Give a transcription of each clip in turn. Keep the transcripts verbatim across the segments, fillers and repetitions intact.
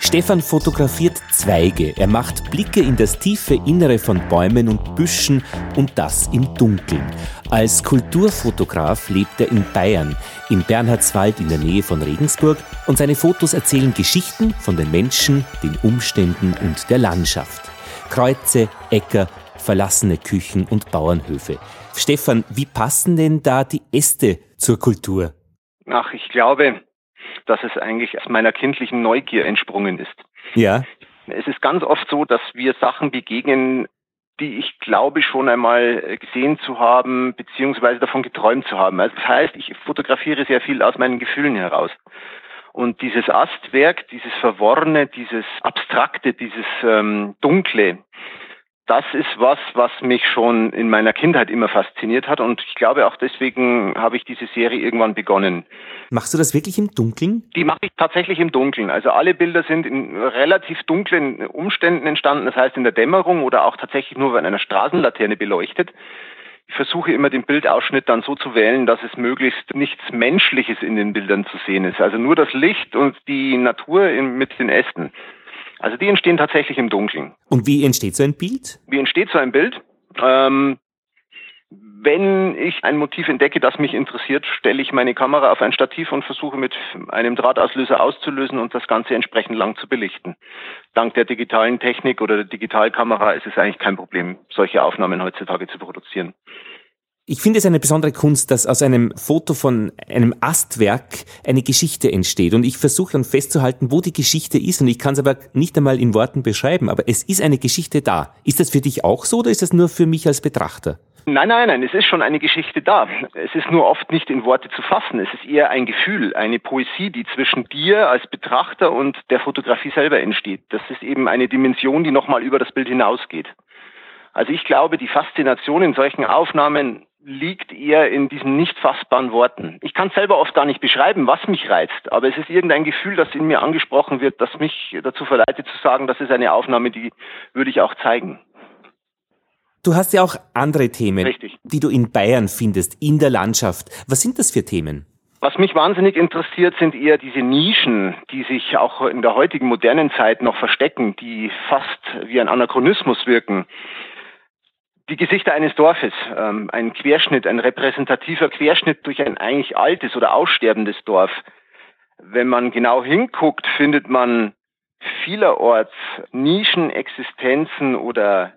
Stefan fotografiert Zweige. Er macht Blicke in das tiefe Innere von Bäumen und Büschen und das im Dunkeln. Als Kulturfotograf lebt er in Bayern, in Bernhardswald in der Nähe von Regensburg, und seine Fotos erzählen Geschichten von den Menschen, den Umständen und der Landschaft. Kreuze, Äcker, verlassene Küchen und Bauernhöfe. Stefan, wie passen denn da die Äste zur Kultur? Ach, ich glaube, dass es eigentlich aus meiner kindlichen Neugier entsprungen ist. Ja. Es ist ganz oft so, dass wir Sachen begegnen, die ich glaube schon einmal gesehen zu haben, beziehungsweise davon geträumt zu haben. Also das heißt, ich fotografiere sehr viel aus meinen Gefühlen heraus. Und dieses Astwerk, dieses Verworrene, dieses Abstrakte, dieses ähm, Dunkle, das ist was, was mich schon in meiner Kindheit immer fasziniert hat. Und ich glaube auch deswegen habe ich diese Serie irgendwann begonnen. Machst du das wirklich im Dunkeln? Die mache ich tatsächlich im Dunkeln. Also alle Bilder sind in relativ dunklen Umständen entstanden. Das heißt in der Dämmerung oder auch tatsächlich nur von einer Straßenlaterne beleuchtet. Ich versuche immer den Bildausschnitt dann so zu wählen, dass es möglichst nichts Menschliches in den Bildern zu sehen ist. Also nur das Licht und die Natur in, mit den Ästen. Also die entstehen tatsächlich im Dunkeln. Und wie entsteht so ein Bild? Wie entsteht so ein Bild? Ähm, wenn ich ein Motiv entdecke, das mich interessiert, stelle ich meine Kamera auf ein Stativ und versuche mit einem Drahtauslöser auszulösen und das Ganze entsprechend lang zu belichten. Dank der digitalen Technik oder der Digitalkamera ist es eigentlich kein Problem, solche Aufnahmen heutzutage zu produzieren. Ich finde es eine besondere Kunst, dass aus einem Foto von einem Astwerk eine Geschichte entsteht. Und ich versuche dann festzuhalten, wo die Geschichte ist. Und ich kann es aber nicht einmal in Worten beschreiben. Aber es ist eine Geschichte da. Ist das für dich auch so oder ist das nur für mich als Betrachter? Nein, nein, nein, es ist schon eine Geschichte da. Es ist nur oft nicht in Worte zu fassen. Es ist eher ein Gefühl, eine Poesie, die zwischen dir als Betrachter und der Fotografie selber entsteht. Das ist eben eine Dimension, die nochmal über das Bild hinausgeht. Also ich glaube, die Faszination in solchen Aufnahmen liegt eher in diesen nicht fassbaren Worten. Ich kann selber oft gar nicht beschreiben, was mich reizt, aber es ist irgendein Gefühl, das in mir angesprochen wird, das mich dazu verleitet zu sagen, das ist eine Aufnahme, die würde ich auch zeigen. Du hast ja auch andere Themen, Richtig, die du in Bayern findest, in der Landschaft. Was sind das für Themen? Was mich wahnsinnig interessiert, sind eher diese Nischen, die sich auch in der heutigen modernen Zeit noch verstecken, die fast wie ein Anachronismus wirken. Die Gesichter eines Dorfes, ähm, ein Querschnitt, ein repräsentativer Querschnitt durch ein eigentlich altes oder aussterbendes Dorf. Wenn man genau hinguckt, findet man vielerorts Nischenexistenzen oder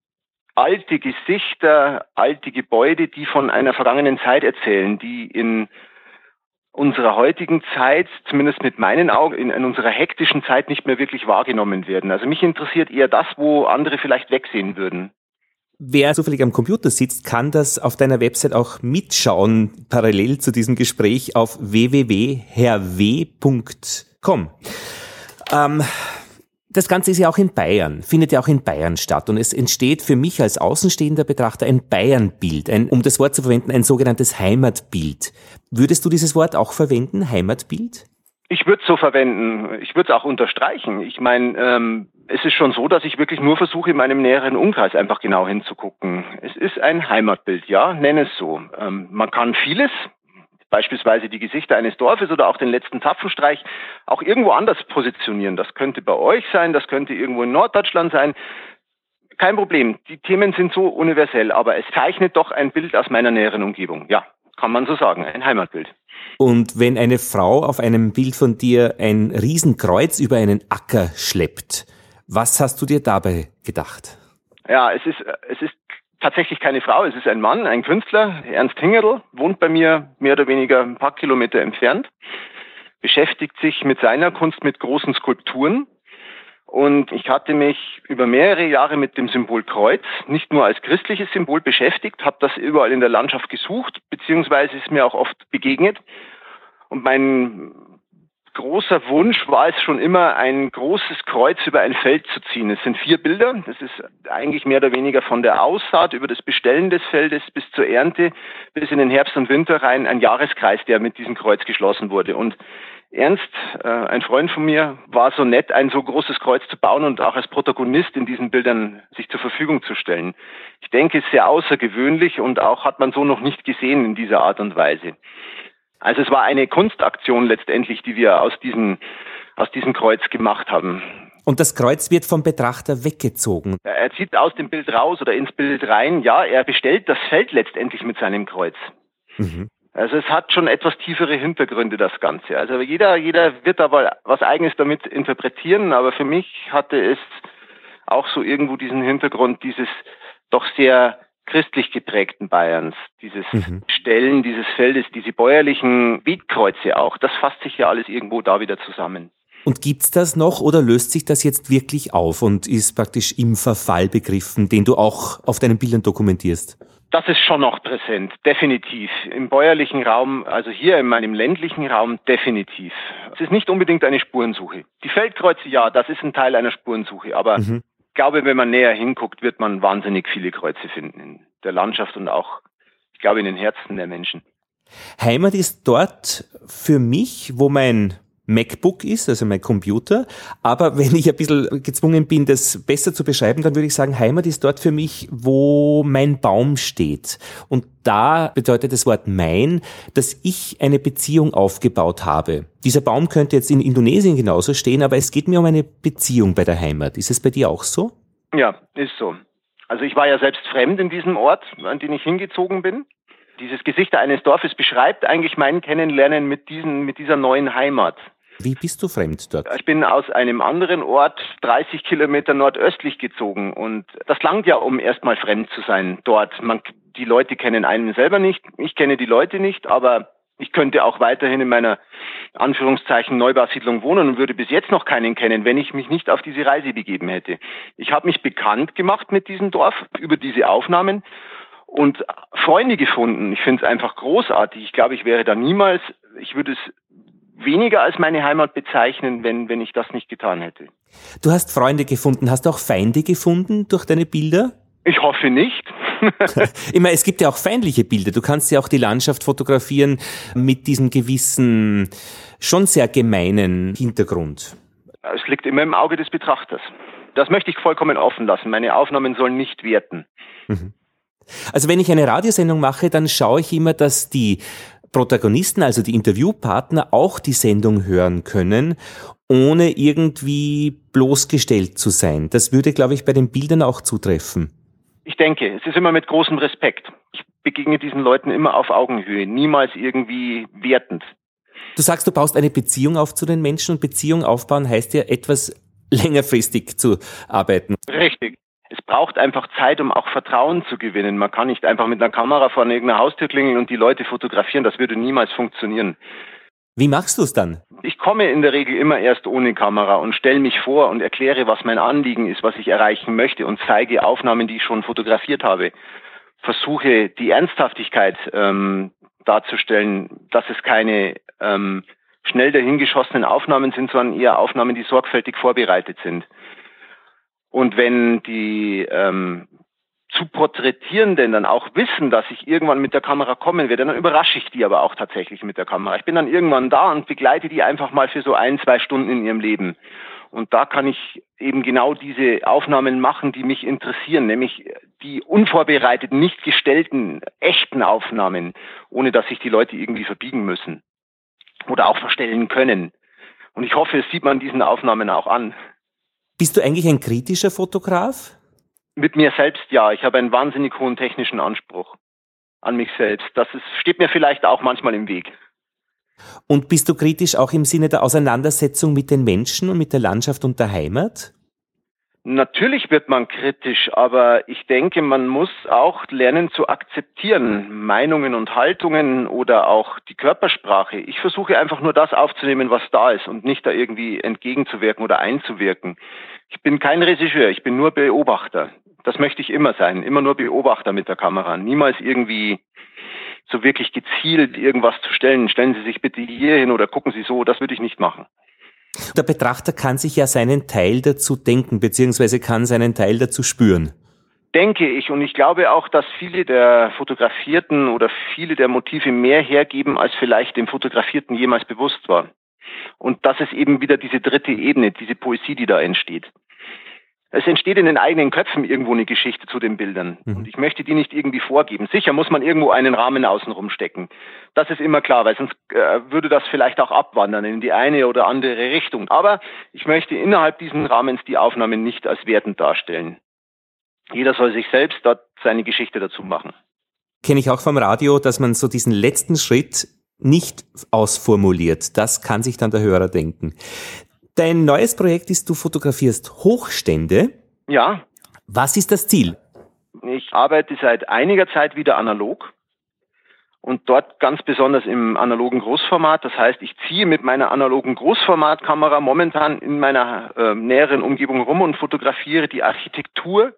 alte Gesichter, alte Gebäude, die von einer vergangenen Zeit erzählen, die in unserer heutigen Zeit, zumindest mit meinen Augen, in, in unserer hektischen Zeit nicht mehr wirklich wahrgenommen werden. Also mich interessiert eher das, wo andere vielleicht wegsehen würden. Wer zufällig am Computer sitzt, kann das auf deiner Website auch mitschauen, parallel zu diesem Gespräch auf w w w punkt herr w punkt com. Ähm, das Ganze ist ja auch in Bayern, findet ja auch in Bayern statt und es entsteht für mich als außenstehender Betrachter ein Bayernbild, ein, um das Wort zu verwenden, ein sogenanntes Heimatbild. Würdest du dieses Wort auch verwenden, Heimatbild? Ich würde es so verwenden. Ich würde es auch unterstreichen. Ich meine, ähm, es ist schon so, dass ich wirklich nur versuche, in meinem näheren Umkreis einfach genau hinzugucken. Es ist ein Heimatbild, ja, nenne es so. Ähm, man kann vieles, beispielsweise die Gesichter eines Dorfes oder auch den letzten Zapfenstreich, auch irgendwo anders positionieren. Das könnte bei euch sein, das könnte irgendwo in Norddeutschland sein. Kein Problem. Die Themen sind so universell, aber es zeichnet doch ein Bild aus meiner näheren Umgebung. Ja, kann man so sagen, ein Heimatbild. Und wenn eine Frau auf einem Bild von dir ein Riesenkreuz über einen Acker schleppt, was hast du dir dabei gedacht? Ja, es ist, es ist tatsächlich keine Frau, es ist ein Mann, ein Künstler, Ernst Hingerl, wohnt bei mir mehr oder weniger ein paar Kilometer entfernt, beschäftigt sich mit seiner Kunst mit großen Skulpturen. Und ich hatte mich über mehrere Jahre mit dem Symbol Kreuz nicht nur als christliches Symbol beschäftigt, habe das überall in der Landschaft gesucht, beziehungsweise ist mir auch oft begegnet. Und mein großer Wunsch war es schon immer, ein großes Kreuz über ein Feld zu ziehen. Es sind vier Bilder. Das ist eigentlich mehr oder weniger von der Aussaat über das Bestellen des Feldes bis zur Ernte, bis in den Herbst und Winter rein, ein Jahreskreis, der mit diesem Kreuz geschlossen wurde. Und Ernst, äh, ein Freund von mir, war so nett, ein so großes Kreuz zu bauen und auch als Protagonist in diesen Bildern sich zur Verfügung zu stellen. Ich denke, es ist sehr außergewöhnlich und auch hat man so noch nicht gesehen in dieser Art und Weise. Also es war eine Kunstaktion letztendlich, die wir aus diesen aus diesem Kreuz gemacht haben. Und das Kreuz wird vom Betrachter weggezogen. Er zieht aus dem Bild raus oder ins Bild rein. Ja, er bestellt das Feld letztendlich mit seinem Kreuz. Mhm. Also es hat schon etwas tiefere Hintergründe, das Ganze. Also jeder, jeder wird aber was Eigenes damit interpretieren, aber für mich hatte es auch so irgendwo diesen Hintergrund dieses doch sehr christlich geprägten Bayerns, dieses mhm. Stellen dieses Feldes, diese bäuerlichen Beetkreuze auch, das fasst sich ja alles irgendwo da wieder zusammen. Und gibt's das noch oder löst sich das jetzt wirklich auf und ist praktisch im Verfall begriffen, den du auch auf deinen Bildern dokumentierst? Das ist schon noch präsent, definitiv. Im bäuerlichen Raum, also hier in meinem ländlichen Raum, definitiv. Es ist nicht unbedingt eine Spurensuche. Die Feldkreuze, ja, das ist ein Teil einer Spurensuche, aber mhm. ich glaube, wenn man näher hinguckt, wird man wahnsinnig viele Kreuze finden in der Landschaft und auch, ich glaube, in den Herzen der Menschen. Heimat ist dort für mich, wo mein MacBook ist, also mein Computer. Aber wenn ich ein bisschen gezwungen bin, das besser zu beschreiben, dann würde ich sagen, Heimat ist dort für mich, wo mein Baum steht. Und da bedeutet das Wort mein, dass ich eine Beziehung aufgebaut habe. Dieser Baum könnte jetzt in Indonesien genauso stehen, aber es geht mir um eine Beziehung bei der Heimat. Ist es bei dir auch so? Ja, ist so. Also ich war ja selbst fremd in diesem Ort, an den ich hingezogen bin. Dieses Gesichter eines Dorfes beschreibt eigentlich mein Kennenlernen mit diesen, mit dieser neuen Heimat. Wie bist du fremd dort? Ich bin aus einem anderen Ort dreißig Kilometer nordöstlich gezogen und das langt ja, um erstmal fremd zu sein dort. Man, die Leute kennen einen selber nicht, ich kenne die Leute nicht, aber ich könnte auch weiterhin in meiner Anführungszeichen Neubausiedlung wohnen und würde bis jetzt noch keinen kennen, wenn ich mich nicht auf diese Reise begeben hätte. Ich habe mich bekannt gemacht mit diesem Dorf über diese Aufnahmen und Freunde gefunden. Ich finde es einfach großartig. Ich glaube, ich wäre da niemals, ich würde es weniger als meine Heimat bezeichnen, wenn, wenn ich das nicht getan hätte. Du hast Freunde gefunden. Hast du auch Feinde gefunden durch deine Bilder? Ich hoffe nicht. Ich meine, es gibt ja auch feindliche Bilder. Du kannst ja auch die Landschaft fotografieren mit diesem gewissen, schon sehr gemeinen Hintergrund. Es liegt immer im Auge des Betrachters. Das möchte ich vollkommen offen lassen. Meine Aufnahmen sollen nicht werten. Also wenn ich eine Radiosendung mache, dann schaue ich immer, dass die Protagonisten, also die Interviewpartner, auch die Sendung hören können, ohne irgendwie bloßgestellt zu sein. Das würde, glaube ich, bei den Bildern auch zutreffen. Ich denke, es ist immer mit großem Respekt. Ich begegne diesen Leuten immer auf Augenhöhe, niemals irgendwie wertend. Du sagst, du baust eine Beziehung auf zu den Menschen und Beziehung aufbauen heißt ja, etwas längerfristig zu arbeiten. Richtig. Es braucht einfach Zeit, um auch Vertrauen zu gewinnen. Man kann nicht einfach mit einer Kamera vor irgendeiner Haustür klingeln und die Leute fotografieren. Das würde niemals funktionieren. Wie machst du es dann? Ich komme in der Regel immer erst ohne Kamera und stelle mich vor und erkläre, was mein Anliegen ist, was ich erreichen möchte und zeige Aufnahmen, die ich schon fotografiert habe. Versuche die Ernsthaftigkeit ähm, darzustellen, dass es keine ähm, schnell dahingeschossenen Aufnahmen sind, sondern eher Aufnahmen, die sorgfältig vorbereitet sind. Und wenn die ähm, zu Porträtierenden dann auch wissen, dass ich irgendwann mit der Kamera kommen werde, dann überrasche ich die aber auch tatsächlich mit der Kamera. Ich bin dann irgendwann da und begleite die einfach mal für so ein, zwei Stunden in ihrem Leben. Und da kann ich eben genau diese Aufnahmen machen, die mich interessieren, nämlich die unvorbereiteten, nicht gestellten, echten Aufnahmen, ohne dass sich die Leute irgendwie verbiegen müssen oder auch verstellen können. Und ich hoffe, es sieht man diesen Aufnahmen auch an. Bist du eigentlich ein kritischer Fotograf? Mit mir selbst, ja. Ich habe einen wahnsinnig hohen technischen Anspruch an mich selbst. Das ist, steht mir vielleicht auch manchmal im Weg. Und bist du kritisch auch im Sinne der Auseinandersetzung mit den Menschen und mit der Landschaft und der Heimat? Natürlich wird man kritisch, aber ich denke, man muss auch lernen zu akzeptieren, Meinungen und Haltungen oder auch die Körpersprache. Ich versuche einfach nur das aufzunehmen, was da ist und nicht da irgendwie entgegenzuwirken oder einzuwirken. Ich bin kein Regisseur, ich bin nur Beobachter. Das möchte ich immer sein, immer nur Beobachter mit der Kamera, niemals irgendwie so wirklich gezielt irgendwas zu stellen. Stellen Sie sich bitte hier hin oder gucken Sie so, das würde ich nicht machen. Der Betrachter kann sich ja seinen Teil dazu denken, beziehungsweise kann seinen Teil dazu spüren. Denke ich. Und ich glaube auch, dass viele der Fotografierten oder viele der Motive mehr hergeben, als vielleicht dem Fotografierten jemals bewusst war. Und das ist eben wieder diese dritte Ebene, diese Poesie, die da entsteht. Es entsteht in den eigenen Köpfen irgendwo eine Geschichte zu den Bildern. Mhm. Und ich möchte die nicht irgendwie vorgeben. Sicher muss man irgendwo einen Rahmen außenrum stecken. Das ist immer klar, weil sonst äh, würde das vielleicht auch abwandern in die eine oder andere Richtung. Aber ich möchte innerhalb dieses Rahmens die Aufnahmen nicht als wertend darstellen. Jeder soll sich selbst dort seine Geschichte dazu machen. Kenne ich auch vom Radio, dass man so diesen letzten Schritt nicht ausformuliert. Das kann sich dann der Hörer denken. Dein neues Projekt ist, du fotografierst Hochstände. Ja. Was ist das Ziel? Ich arbeite seit einiger Zeit wieder analog und dort ganz besonders im analogen Großformat. Das heißt, ich ziehe mit meiner analogen Großformatkamera momentan in meiner äh, näheren Umgebung rum und fotografiere die Architektur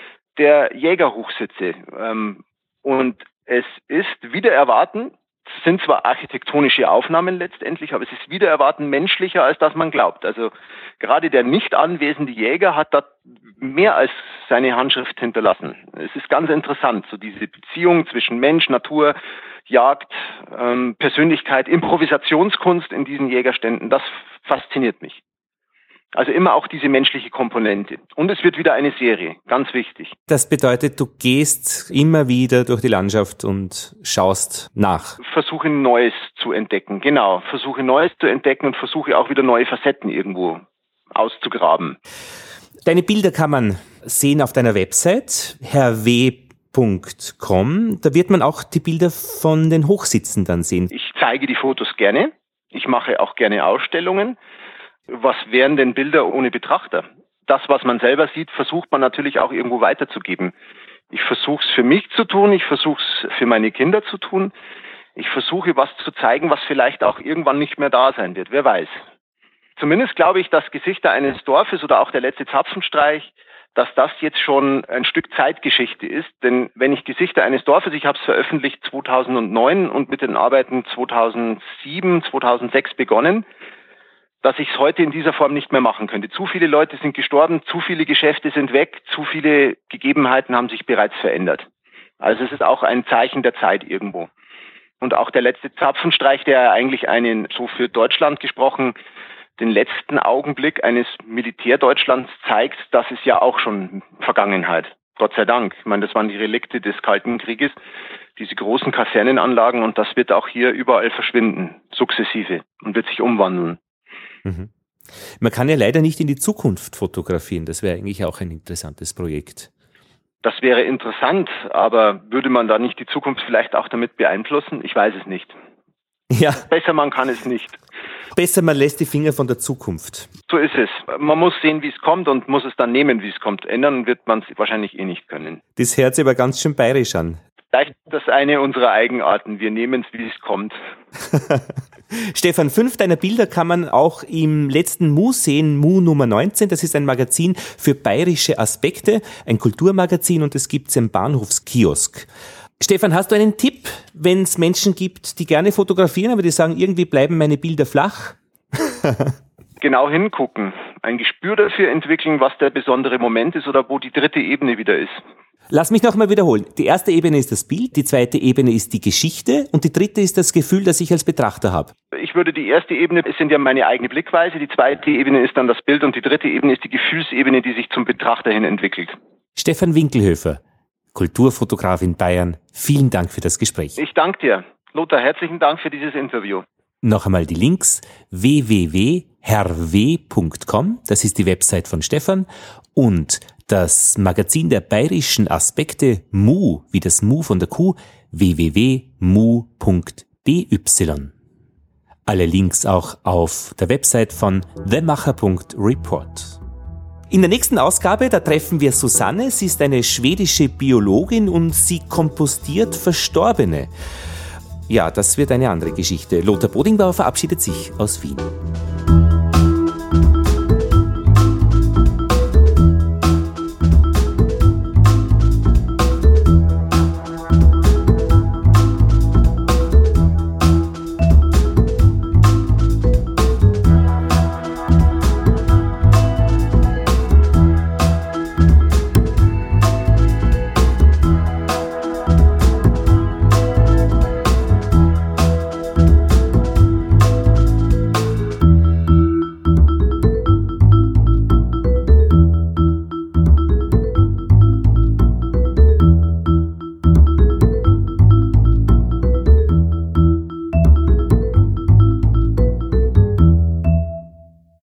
der Jägerhochsitze. Ähm, und es ist wider Erwarten, es sind zwar architektonische Aufnahmen letztendlich, aber es ist wider Erwarten menschlicher, als dass man glaubt. Also gerade der nicht anwesende Jäger hat da mehr als seine Handschrift hinterlassen. Es ist ganz interessant, so diese Beziehung zwischen Mensch, Natur, Jagd, ähm, Persönlichkeit, Improvisationskunst in diesen Jägerständen, das fasziniert mich. Also immer auch diese menschliche Komponente. Und es wird wieder eine Serie, ganz wichtig. Das bedeutet, du gehst immer wieder durch die Landschaft und schaust nach. Versuche Neues zu entdecken, genau. Versuche Neues zu entdecken und versuche auch wieder neue Facetten irgendwo auszugraben. Deine Bilder kann man sehen auf deiner Website, herr w punkt com. Da wird man auch die Bilder von den Hochsitzen dann sehen. Ich zeige die Fotos gerne. Ich mache auch gerne Ausstellungen. Was wären denn Bilder ohne Betrachter? Das, was man selber sieht, versucht man natürlich auch irgendwo weiterzugeben. Ich versuche es für mich zu tun, ich versuche es für meine Kinder zu tun. Ich versuche, was zu zeigen, was vielleicht auch irgendwann nicht mehr da sein wird. Wer weiß. Zumindest glaube ich, dass Gesichter eines Dorfes oder auch der letzte Zapfenstreich, dass das jetzt schon ein Stück Zeitgeschichte ist. Denn wenn ich Gesichter eines Dorfes, ich habe es veröffentlicht zweitausendneun und mit den Arbeiten zweitausendsieben, zweitausendsechs begonnen, dass ich es heute in dieser Form nicht mehr machen könnte. Zu viele Leute sind gestorben, zu viele Geschäfte sind weg, zu viele Gegebenheiten haben sich bereits verändert. Also es ist auch ein Zeichen der Zeit irgendwo. Und auch der letzte Zapfenstreich, der eigentlich einen, so für Deutschland gesprochen, den letzten Augenblick eines Militärdeutschlands zeigt, das ist ja auch schon Vergangenheit. Gott sei Dank. Ich meine, das waren die Relikte des Kalten Krieges, diese großen Kasernenanlagen, und das wird auch hier überall verschwinden, sukzessive, und wird sich umwandeln. Mhm. Man kann ja leider nicht in die Zukunft fotografieren. Das wäre eigentlich auch ein interessantes Projekt. Das wäre interessant, aber würde man da nicht die Zukunft vielleicht auch damit beeinflussen? Ich weiß es nicht. Ja. Besser man kann es nicht. Besser man lässt die Finger von der Zukunft. So ist es. Man muss sehen, wie es kommt, und muss es dann nehmen, wie es kommt. Ändern wird man es wahrscheinlich eh nicht können. Das hört sich aber ganz schön bayerisch an. Vielleicht das eine unserer Eigenarten. Wir nehmen es, wie es kommt. Stefan, fünf deiner Bilder kann man auch im letzten Mu sehen, Mu Nummer neunzehn. Das ist ein Magazin für bayerische Aspekte, ein Kulturmagazin, und es gibt es im Bahnhofskiosk. Stefan, hast du einen Tipp, wenn es Menschen gibt, die gerne fotografieren, aber die sagen, irgendwie bleiben meine Bilder flach? Genau hingucken, ein Gespür dafür entwickeln, was der besondere Moment ist oder wo die dritte Ebene wieder ist. Lass mich nochmal wiederholen. Die erste Ebene ist das Bild, die zweite Ebene ist die Geschichte und die dritte ist das Gefühl, das ich als Betrachter habe. Ich würde die erste Ebene, es sind ja meine eigene Blickweise, die zweite Ebene ist dann das Bild und die dritte Ebene ist die Gefühlsebene, die sich zum Betrachter hin entwickelt. Stefan Winkelhöfer, Kulturfotograf in Bayern, vielen Dank für das Gespräch. Ich danke dir. Lothar, herzlichen Dank für dieses Interview. Noch einmal die Links: w w w punkt herr w punkt com, das ist die Website von Stefan, und das Magazin der bayerischen Aspekte Mu, wie das Mu von der Kuh, w w w punkt mu punkt b y. Alle Links auch auf der Website von the macher punkt report. In der nächsten Ausgabe, da treffen wir Susanne. Sie ist eine schwedische Biologin und sie kompostiert Verstorbene. Ja, das wird eine andere Geschichte. Lothar Bodingbauer verabschiedet sich aus Wien.